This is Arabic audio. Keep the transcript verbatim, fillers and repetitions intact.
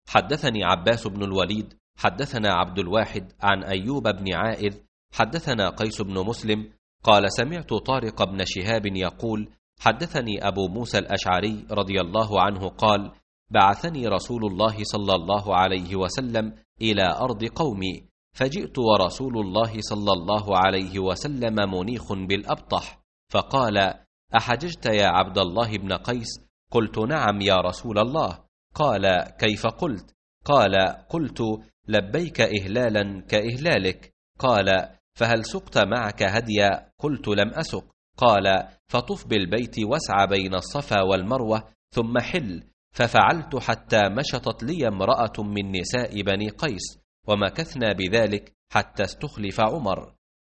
حدثني عباس بن الوليد حدثنا عبد الواحد عن أيوب بن عائذ حدثنا قيس بن مسلم قال سمعت طارق بن شهاب يقول حدثني أبو موسى الأشعري رضي الله عنه قال بعثني رسول الله صلى الله عليه وسلم إلى أرض قومي، فجئت ورسول الله صلى الله عليه وسلم منيخ بالأبطح، فقال أحججت يا عبد الله بن قيس؟ قلت نعم يا رسول الله. قال كيف قلت؟ قال قلت لبيك إهلالا كإهلالك. قال فهل سقت معك هديا؟ قلت لم أسق. قال فطف بالبيت واسع بين الصفا والمروة ثم حل، ففعلت حتى مشطت لي امرأة من نساء بني قيس، ومكثنا بذلك حتى استخلف عمر.